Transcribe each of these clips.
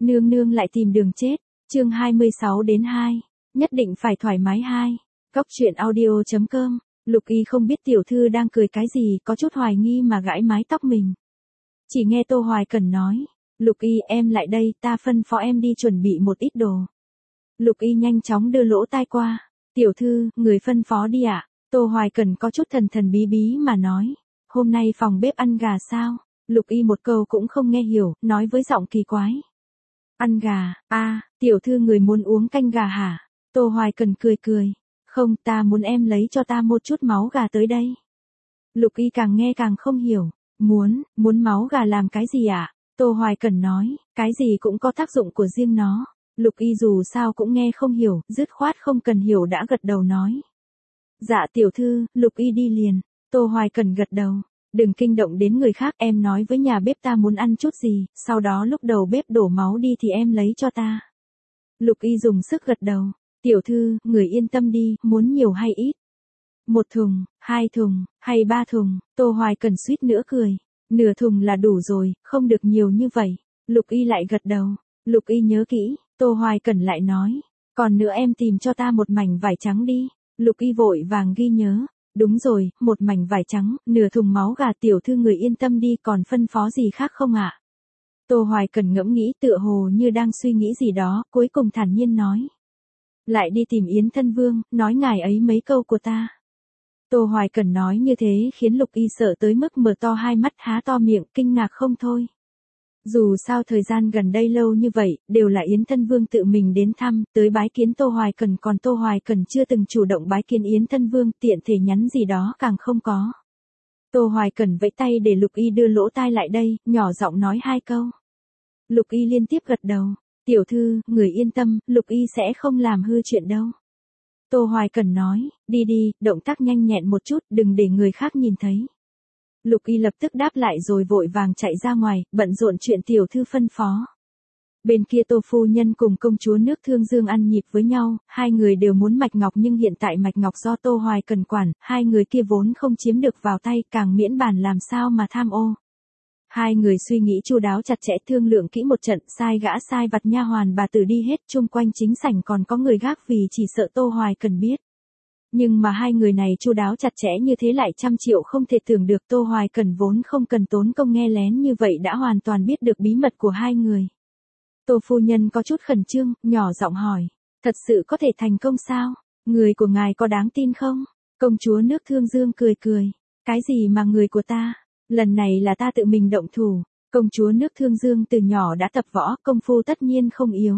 Nương nương lại tìm đường chết. Chương 26-2. Nhất định phải thoải mái 2. Góc truyện audio.com. Lục Y không biết tiểu thư đang cười cái gì, có chút hoài nghi mà gãi mái tóc mình. Chỉ nghe Tô Hoài Cẩn nói, Lục Y em lại đây, ta phân phó em đi chuẩn bị một ít đồ. Lục Y nhanh chóng đưa lỗ tai qua, tiểu thư, người phân phó đi ạ. Tô Hoài Cẩn có chút thần thần bí bí mà nói, hôm nay phòng bếp ăn gà sao? Lục Y một câu cũng không nghe hiểu, nói với giọng kỳ quái. Ăn gà, tiểu thư người muốn uống canh gà hả? Tô Hoài Cẩn cười cười, không, ta muốn em lấy cho ta một chút máu gà tới đây. Lục Y càng nghe càng không hiểu, muốn máu gà làm cái gì ạ? Tô Hoài Cẩn nói, cái gì cũng có tác dụng của riêng nó. Lục Y dù sao cũng nghe không hiểu, dứt khoát không cần hiểu đã gật đầu nói. Dạ tiểu thư, Lục Y đi liền. Tô Hoài Cẩn gật đầu, đừng kinh động đến người khác, em nói với nhà bếp ta muốn ăn chút gì, sau đó lúc đầu bếp đổ máu đi thì em lấy cho ta. Lục Y dùng sức gật đầu, tiểu thư, người yên tâm đi, muốn nhiều hay ít? 1 thùng, 2 thùng, hay 3 thùng? Tô Hoài Cẩn suýt nữa cười, nửa thùng là đủ rồi, không được nhiều như vậy. Lục Y lại gật đầu, Lục Y nhớ kỹ. Tô Hoài Cẩn lại nói, còn nữa em tìm cho ta một mảnh vải trắng đi. Lục Y vội vàng ghi nhớ, đúng rồi, một mảnh vải trắng, nửa thùng máu gà, tiểu thư người yên tâm đi, còn phân phó gì khác không ạ? Tô Hoài Cẩn ngẫm nghĩ, tựa hồ như đang suy nghĩ gì đó, cuối cùng thản nhiên nói. Lại đi tìm Yến Thân Vương, nói ngài ấy mấy câu của ta. Tô Hoài Cẩn nói như thế khiến Lục Y sợ tới mức mở to hai mắt, há to miệng, kinh ngạc không thôi. Dù sao thời gian gần đây lâu như vậy, đều là Yến Thân Vương tự mình đến thăm, tới bái kiến Tô Hoài Cẩn, còn Tô Hoài Cẩn chưa từng chủ động bái kiến Yến Thân Vương, tiện thể nhắn gì đó càng không có. Tô Hoài Cẩn vẫy tay để Lục Y đưa lỗ tai lại đây, nhỏ giọng nói 2 câu. Lục Y liên tiếp gật đầu, tiểu thư, người yên tâm, Lục Y sẽ không làm hư chuyện đâu. Tô Hoài Cẩn nói, đi đi, động tác nhanh nhẹn một chút, đừng để người khác nhìn thấy. Lục Y lập tức đáp lại rồi vội vàng chạy ra ngoài, bận rộn chuyện tiểu thư phân phó. Bên kia Tô phu nhân cùng công chúa nước Thương Dương ăn nhịp với nhau, hai người đều muốn mạch ngọc nhưng hiện tại mạch ngọc do Tô Hoài Cẩn quản, hai người kia vốn không chiếm được vào tay, càng miễn bàn làm sao mà tham ô. Hai người suy nghĩ chu đáo chặt chẽ, thương lượng kỹ một trận, sai gã sai vặt nha hoàn bà tử đi hết, chung quanh chính sảnh còn có người gác vì chỉ sợ Tô Hoài Cẩn biết. Nhưng mà hai người này chu đáo chặt chẽ như thế lại 100 triệu không thể tưởng được, Tô Hoài Cẩn vốn không cần tốn công nghe lén như vậy đã hoàn toàn biết được bí mật của hai người. Tô phu nhân có chút khẩn trương, nhỏ giọng hỏi, thật sự có thể thành công sao? Người của ngài có đáng tin không? Công chúa nước Thương Dương cười cười, cái gì mà người của ta? Lần này là ta tự mình động thủ. Công chúa nước Thương Dương từ nhỏ đã tập võ, công phu tất nhiên không yếu.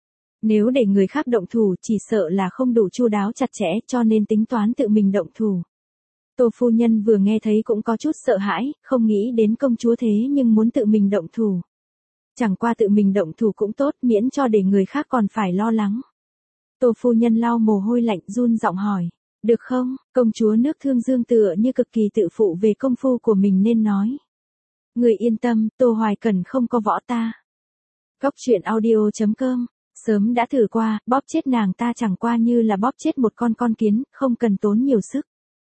Nếu để người khác động thủ chỉ sợ là không đủ chu đáo chặt chẽ, cho nên tính toán tự mình động thủ. Tô phu nhân vừa nghe thấy cũng có chút sợ hãi, không nghĩ đến công chúa thế nhưng muốn tự mình động thủ. Chẳng qua tự mình động thủ cũng tốt, miễn cho để người khác còn phải lo lắng. Tô phu nhân lau mồ hôi lạnh, run giọng hỏi, được không? Công chúa nước Thương Dương tựa như cực kỳ tự phụ về công phu của mình nên nói. Người yên tâm, Tô Hoài Cẩn không có võ ta. Góc truyện audio.com. Sớm đã thử qua, bóp chết nàng ta chẳng qua như là bóp chết một con kiến, không cần tốn nhiều sức.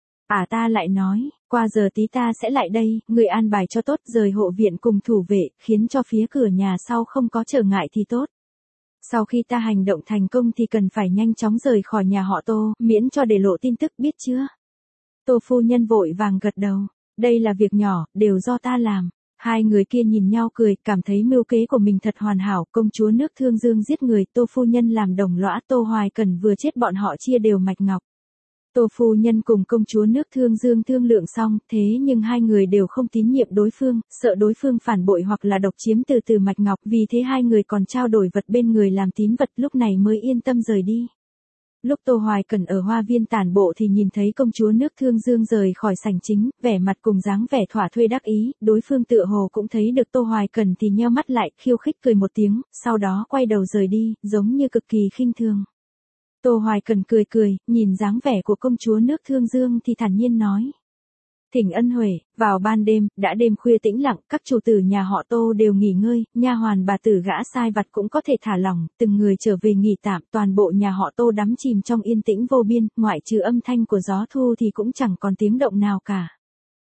Ta lại nói, qua giờ tí ta sẽ lại đây, người an bài cho tốt, rời hộ viện cùng thủ vệ, khiến cho phía cửa nhà sau không có trở ngại thì tốt. Sau khi ta hành động thành công thì cần phải nhanh chóng rời khỏi nhà họ Tô, miễn cho để lộ tin tức, biết chưa? Tô phu nhân vội vàng gật đầu, đây là việc nhỏ, đều do ta làm. Hai người kia nhìn nhau cười, cảm thấy mưu kế của mình thật hoàn hảo, công chúa nước Thương Dương giết người, Tô phu nhân làm đồng lõa, Tô Hoài Cẩn vừa chết bọn họ chia đều mạch ngọc. Tô phu nhân cùng công chúa nước Thương Dương thương lượng xong, thế nhưng hai người đều không tín nhiệm đối phương, sợ đối phương phản bội hoặc là độc chiếm từ mạch ngọc, vì thế hai người còn trao đổi vật bên người làm tín vật, lúc này mới yên tâm rời đi. Lúc Tô Hoài Cẩn ở hoa viên tản bộ thì nhìn thấy công chúa nước Thương Dương rời khỏi sảnh chính, vẻ mặt cùng dáng vẻ thỏa thuê đắc ý, đối phương tựa hồ cũng thấy được Tô Hoài Cẩn thì nheo mắt lại, khiêu khích cười một tiếng, sau đó quay đầu rời đi, giống như cực kỳ khinh thường. Tô Hoài Cẩn cười cười, nhìn dáng vẻ của công chúa nước Thương Dương thì thản nhiên nói. Thỉnh ân huệ, vào ban đêm, đã đêm khuya tĩnh lặng, các chủ tử nhà họ Tô đều nghỉ ngơi, nha hoàn bà tử gã sai vặt cũng có thể thả lỏng, từng người trở về nghỉ tạm, toàn bộ nhà họ Tô đắm chìm trong yên tĩnh vô biên, ngoại trừ âm thanh của gió thu thì cũng chẳng còn tiếng động nào cả.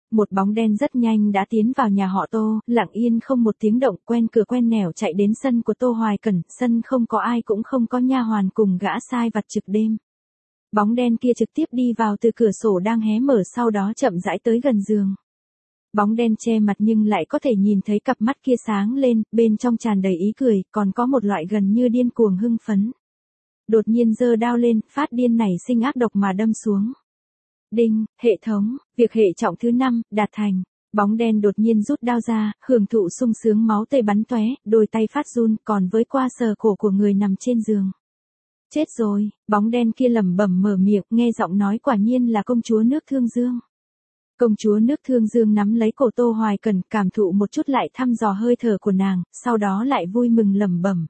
Một bóng đen rất nhanh đã tiến vào nhà họ Tô, lặng yên không một tiếng động, quen cửa quen nẻo chạy đến sân của Tô Hoài Cẩn, sân không có ai cũng không có nha hoàn cùng gã sai vặt trực đêm. Bóng đen kia trực tiếp đi vào từ cửa sổ đang hé mở, sau đó chậm rãi tới gần giường. Bóng đen che mặt nhưng lại có thể nhìn thấy cặp mắt kia sáng lên, bên trong tràn đầy ý cười, còn có một loại gần như điên cuồng hưng phấn. Đột nhiên giơ đao lên, phát điên nảy sinh ác độc mà đâm xuống. Đinh, hệ thống, việc hệ trọng thứ 5, đạt thành. Bóng đen đột nhiên rút đao ra, hưởng thụ sung sướng, máu tươi bắn tóe, đôi tay phát run, còn với qua sờ cổ của người nằm trên giường. Chết rồi, bóng đen kia lẩm bẩm mở miệng, nghe giọng nói quả nhiên là công chúa nước Thương Dương. Công chúa nước Thương Dương nắm lấy cổ Tô Hoài Cẩn, cảm thụ một chút lại thăm dò hơi thở của nàng, sau đó lại vui mừng lẩm bẩm.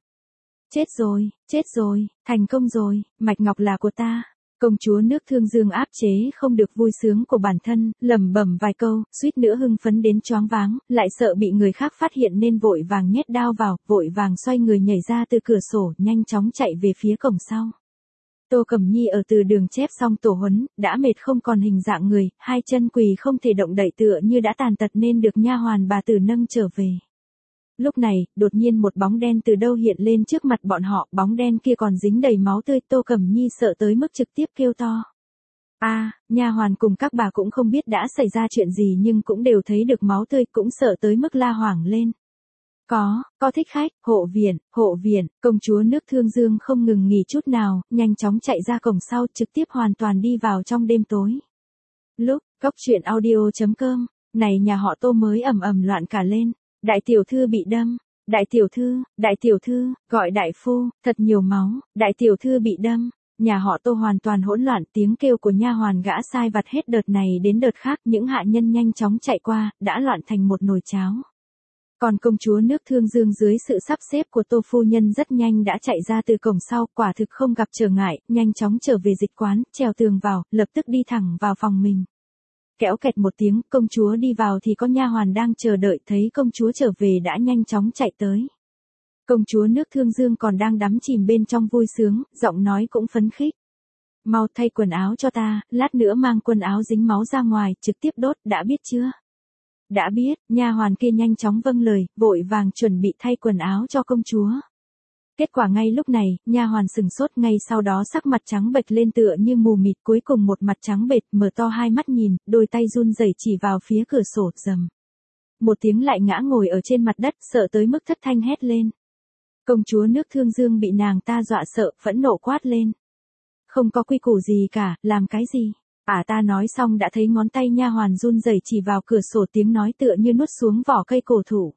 Chết rồi, thành công rồi, Mạch Ngọc là của ta. Công chúa nước Thương Dương áp chế không được vui sướng của bản thân, lẩm bẩm vài câu, suýt nữa hưng phấn đến choáng váng, lại sợ bị người khác phát hiện nên vội vàng nhét đao vào, vội vàng xoay người nhảy ra từ cửa sổ, nhanh chóng chạy về phía cổng sau. Tô Cẩm Nhi ở từ đường chép xong tổ huấn, đã mệt không còn hình dạng người, hai chân quỳ không thể động đậy tựa như đã tàn tật nên được nha hoàn bà Tử nâng trở về. Lúc này, đột nhiên một bóng đen từ đâu hiện lên trước mặt bọn họ, bóng đen kia còn dính đầy máu tươi, Tô Cẩm Nhi sợ tới mức trực tiếp kêu to. Nha hoàn cùng các bà cũng không biết đã xảy ra chuyện gì nhưng cũng đều thấy được máu tươi, cũng sợ tới mức la hoảng lên. Có thích khách, hộ viện, công chúa nước Thương Dương không ngừng nghỉ chút nào, nhanh chóng chạy ra cổng sau, trực tiếp hoàn toàn đi vào trong đêm tối. Lúc, goctruyện.audio.com, này nhà họ Tô mới ầm ầm loạn cả lên. Đại tiểu thư bị đâm, đại tiểu thư, gọi đại phu, thật nhiều máu, đại tiểu thư bị đâm. Nhà họ Tô hoàn toàn hỗn loạn, tiếng kêu của nha hoàn gã sai vặt hết đợt này đến đợt khác, những hạ nhân nhanh chóng chạy qua, đã loạn thành một nồi cháo. Còn công chúa nước Thương Dương dưới sự sắp xếp của Tô phu nhân rất nhanh đã chạy ra từ cổng sau, quả thực không gặp trở ngại, nhanh chóng trở về dịch quán, trèo tường vào, lập tức đi thẳng vào phòng mình. Kéo kẹt một tiếng, công chúa đi vào thì có nha hoàn đang chờ đợi, thấy công chúa trở về đã nhanh chóng chạy tới. Công chúa nước Thương Dương còn đang đắm chìm bên trong vui sướng, giọng nói cũng phấn khích. Mau thay quần áo cho ta, lát nữa mang quần áo dính máu ra ngoài, trực tiếp đốt, đã biết chưa? Đã biết, nha hoàn kia nhanh chóng vâng lời, vội vàng chuẩn bị thay quần áo cho công chúa. Kết quả ngay lúc này, nha hoàn sừng sốt, ngay sau đó sắc mặt trắng bệch lên tựa như mù mịt, cuối cùng một mặt trắng bệch, mở to hai mắt nhìn, đôi tay run rẩy chỉ vào phía cửa sổ, rầm. Một tiếng lại ngã ngồi ở trên mặt đất, sợ tới mức thất thanh hét lên. Công chúa nước Thương Dương bị nàng ta dọa sợ, phẫn nộ quát lên. Không có quy củ gì cả, làm cái gì? Ta nói xong đã thấy ngón tay nha hoàn run rẩy chỉ vào cửa sổ, tiếng nói tựa như nuốt xuống vỏ cây cổ thụ.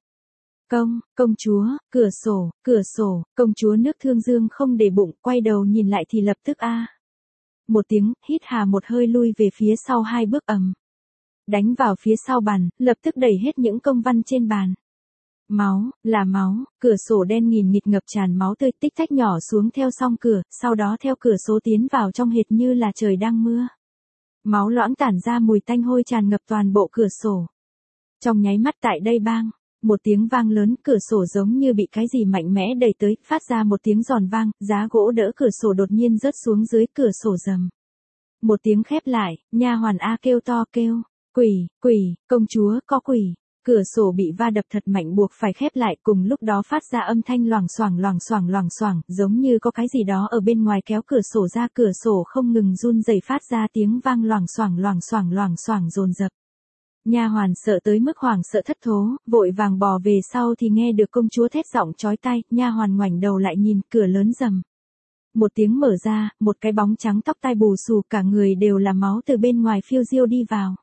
Công chúa, cửa sổ, công chúa nước Thương Dương không để bụng, quay đầu nhìn lại thì lập tức một tiếng, hít hà một hơi lui về phía sau hai bước, đánh vào phía sau bàn, lập tức đẩy hết những công văn trên bàn. Máu, là máu, cửa sổ đen nghìn nghịt ngập tràn máu tươi, tích tách nhỏ xuống theo song cửa, sau đó theo cửa sổ tiến vào trong hệt như là trời đang mưa. Máu loãng tản ra mùi tanh hôi tràn ngập toàn bộ cửa sổ. Trong nháy mắt tại đây bang, một tiếng vang lớn, cửa sổ giống như bị cái gì mạnh mẽ đẩy tới, phát ra một tiếng giòn vang, giá gỗ đỡ cửa sổ đột nhiên rớt xuống dưới cửa sổ, rầm. Một tiếng khép lại, nha hoàn kêu to kêu, quỷ, công chúa có quỷ. Cửa sổ bị va đập thật mạnh buộc phải khép lại, cùng lúc đó phát ra âm thanh loảng xoảng, giống như có cái gì đó ở bên ngoài kéo cửa sổ ra, cửa sổ không ngừng run rẩy phát ra tiếng vang loảng xoảng dồn dập. Nha hoàn sợ tới mức hoảng sợ thất thố, vội vàng bò về sau thì nghe được công chúa thét giọng chói tai, nha hoàn ngoảnh đầu lại nhìn, cửa lớn rầm. Một tiếng mở ra, một cái bóng trắng tóc tai bù xù cả người đều là máu từ bên ngoài phiêu diêu đi vào.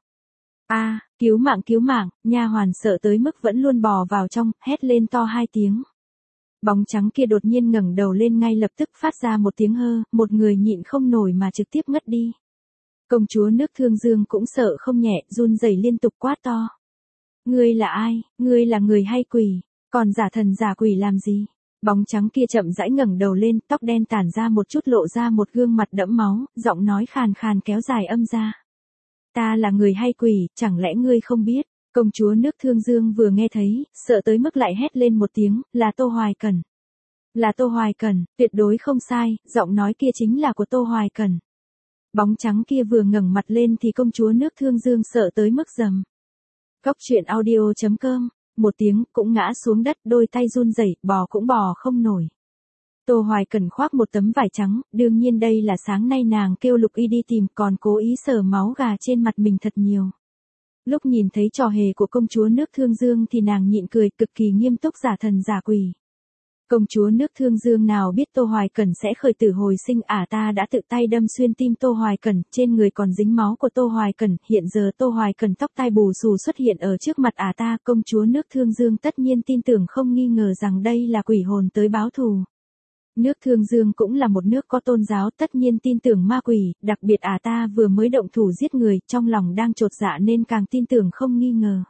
Cứu mạng, nha hoàn sợ tới mức vẫn luôn bò vào trong, hét lên to hai tiếng. Bóng trắng kia đột nhiên ngẩng đầu lên, ngay lập tức phát ra một tiếng hơ, một người nhịn không nổi mà trực tiếp ngất đi. Công chúa nước Thương Dương cũng sợ không nhẹ, run rẩy liên tục quát to. Ngươi là ai, ngươi là người hay quỷ, còn giả thần giả quỷ làm gì? Bóng trắng kia chậm rãi ngẩng đầu lên, tóc đen tản ra một chút lộ ra một gương mặt đẫm máu, giọng nói khàn khàn kéo dài âm ra. Ta là người hay quỷ, chẳng lẽ ngươi không biết? Công chúa nước Thương Dương vừa nghe thấy, sợ tới mức lại hét lên một tiếng, là Tô Hoài Cẩn. Là Tô Hoài Cẩn, tuyệt đối không sai, giọng nói kia chính là của Tô Hoài Cẩn. Bóng trắng kia vừa ngẩng mặt lên thì công chúa nước Thương Dương sợ tới mức rầm. Cốc truyện audio.com, một tiếng cũng ngã xuống đất, đôi tay run rẩy, bò cũng bò không nổi. Tô Hoài Cẩn khoác một tấm vải trắng, đương nhiên đây là sáng nay nàng kêu Lục Y đi tìm, còn cố ý sờ máu gà trên mặt mình thật nhiều. Lúc nhìn thấy trò hề của công chúa nước Thương Dương thì nàng nhịn cười, cực kỳ nghiêm túc giả thần giả quỷ. Công chúa nước Thương Dương nào biết Tô Hoài Cẩn sẽ khởi tử hồi sinh, ta đã tự tay đâm xuyên tim Tô Hoài Cẩn, trên người còn dính máu của Tô Hoài Cẩn, hiện giờ Tô Hoài Cẩn tóc tai bù xù xuất hiện ở trước mặt ta, công chúa nước Thương Dương tất nhiên tin tưởng không nghi ngờ rằng đây là quỷ hồn tới báo thù. Nước Thương Dương cũng là một nước có tôn giáo, tất nhiên tin tưởng ma quỷ, đặc biệt ta vừa mới động thủ giết người, trong lòng đang chột dạ nên càng tin tưởng không nghi ngờ.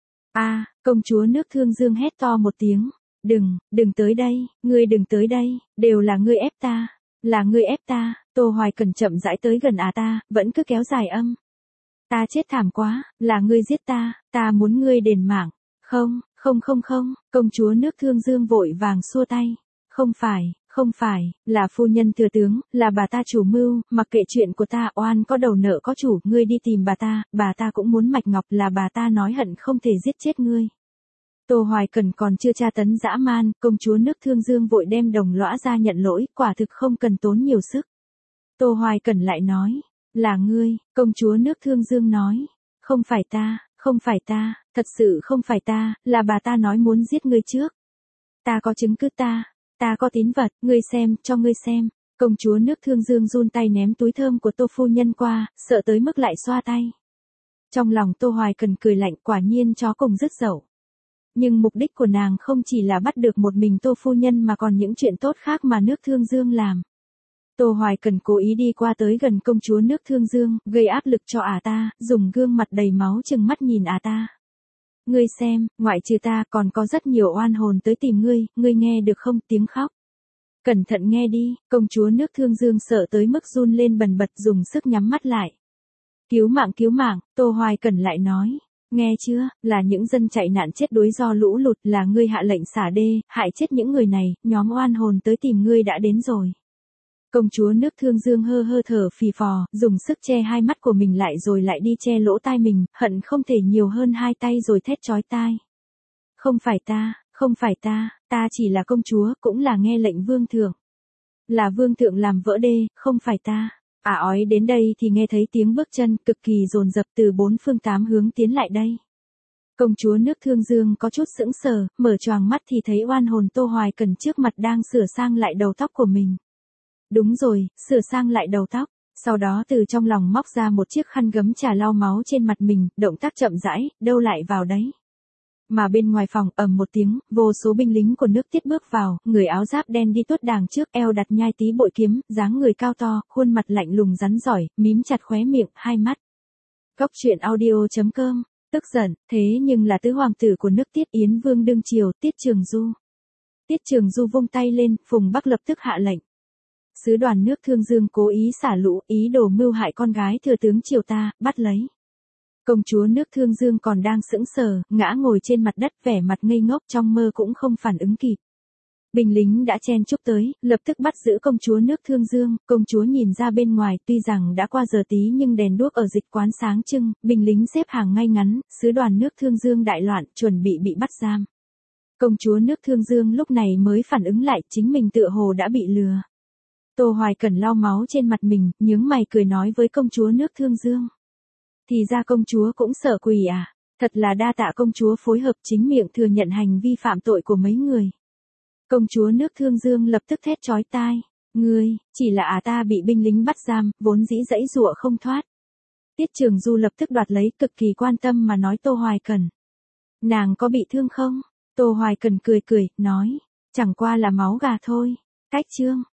Công chúa nước Thương Dương hét to một tiếng. Đừng tới đây, ngươi đừng tới đây, đều là ngươi ép ta, là ngươi ép ta. Tô Hoài Cẩn chậm rãi tới gần ta, vẫn cứ kéo dài âm. Ta chết thảm quá, là ngươi giết ta muốn ngươi đền mạng. Không, công chúa nước Thương Dương vội vàng xua tay. Không phải, là phu nhân thừa tướng, là bà ta chủ mưu, mặc kệ chuyện của ta, oan có đầu nợ có chủ, ngươi đi tìm bà ta cũng muốn mạch ngọc, là bà ta nói hận không thể giết chết ngươi. Tô Hoài Cẩn còn chưa tra tấn dã man, công chúa nước Thương Dương vội đem đồng lõa ra nhận lỗi, quả thực không cần tốn nhiều sức. Tô Hoài Cẩn lại nói, là ngươi, công chúa nước Thương Dương nói, không phải ta, thật sự không phải ta, là bà ta nói muốn giết ngươi trước. Ta có chứng cứ, ta có tín vật, ngươi xem, cho ngươi xem. Công chúa nước Thương Dương run tay ném túi thơm của Tô phu nhân qua, sợ tới mức lại xoa tay. Trong lòng Tô Hoài Cẩn cười lạnh, quả nhiên chó cùng rứt dậu. Nhưng mục đích của nàng không chỉ là bắt được một mình Tô phu nhân mà còn những chuyện tốt khác mà nước Thương Dương làm. Tô Hoài Cẩn cố ý đi qua tới gần công chúa nước Thương Dương, gây áp lực cho ta, dùng gương mặt đầy máu trừng mắt nhìn ta. Ngươi xem, ngoại trừ ta còn có rất nhiều oan hồn tới tìm ngươi nghe được không, tiếng khóc. Cẩn thận nghe đi, công chúa nước Thương Dương sợ tới mức run lên bần bật, dùng sức nhắm mắt lại. Cứu mạng, Tô Hoài Cẩn lại nói. Nghe chưa, là những dân chạy nạn chết đuối do lũ lụt, là ngươi hạ lệnh xả đê, hại chết những người này, nhóm oan hồn tới tìm ngươi đã đến rồi. Công chúa nước Thương Dương hơ thở phì phò, dùng sức che hai mắt của mình lại rồi lại đi che lỗ tai mình, hận không thể nhiều hơn hai tay rồi thét chói tai. Không phải ta, ta chỉ là công chúa, cũng là nghe lệnh vương thượng. Là vương thượng làm vỡ đê, không phải ta. Ói đến đây thì nghe thấy tiếng bước chân cực kỳ dồn dập từ bốn phương tám hướng tiến lại đây. Công chúa nước Thương Dương có chút sững sờ, mở choàng mắt thì thấy oan hồn Tô Hoài Cẩn trước mặt đang sửa sang lại đầu tóc của mình. Đúng rồi, sửa sang lại đầu tóc, sau đó từ trong lòng móc ra một chiếc khăn gấm trà lau máu trên mặt mình, động tác chậm rãi, đâu lại vào đấy. Mà bên ngoài phòng ầm một tiếng, vô số binh lính của nước Tiết bước vào, người áo giáp đen đi tuốt đàng trước, eo đặt nhai tí bội kiếm, dáng người cao to, khuôn mặt lạnh lùng rắn giỏi, mím chặt khóe miệng, hai mắt. Cốc truyện audio.com, tức giận, thế nhưng là tứ hoàng tử của nước Tiết, Yến Vương đương triều, Tiết Trường Du. Tiết Trường Du vung tay lên, Phùng Bắc lập tức hạ lệnh. Sứ đoàn nước Thương Dương cố ý xả lũ, ý đồ mưu hại con gái thừa tướng triều ta, bắt lấy. Công chúa nước Thương Dương còn đang sững sờ, ngã ngồi trên mặt đất, vẻ mặt ngây ngốc, trong mơ cũng không phản ứng kịp. Binh lính đã chen chúc tới, lập tức bắt giữ công chúa nước Thương Dương. Công chúa nhìn ra bên ngoài, tuy rằng đã qua giờ tí nhưng đèn đuốc ở dịch quán sáng trưng, binh lính xếp hàng ngay ngắn, sứ đoàn nước Thương Dương đại loạn, chuẩn bị bắt giam. Công chúa nước Thương Dương lúc này mới phản ứng lại, chính mình tựa hồ đã bị lừa. Tô Hoài Cẩn lau máu trên mặt mình, nhướng mày cười nói với công chúa nước Thương Dương. Thì ra công chúa cũng sợ quỷ à, thật là đa tạ công chúa phối hợp, chính miệng thừa nhận hành vi phạm tội của mấy người. Công chúa nước Thương Dương lập tức thét chói tai, ngươi, chỉ là ta bị binh lính bắt giam, vốn dĩ giãy giụa không thoát. Tiết Trường Du lập tức đoạt lấy, cực kỳ quan tâm mà nói Tô Hoài Cẩn. Nàng có bị thương không? Tô Hoài Cẩn cười, nói, chẳng qua là máu gà thôi. Cách chương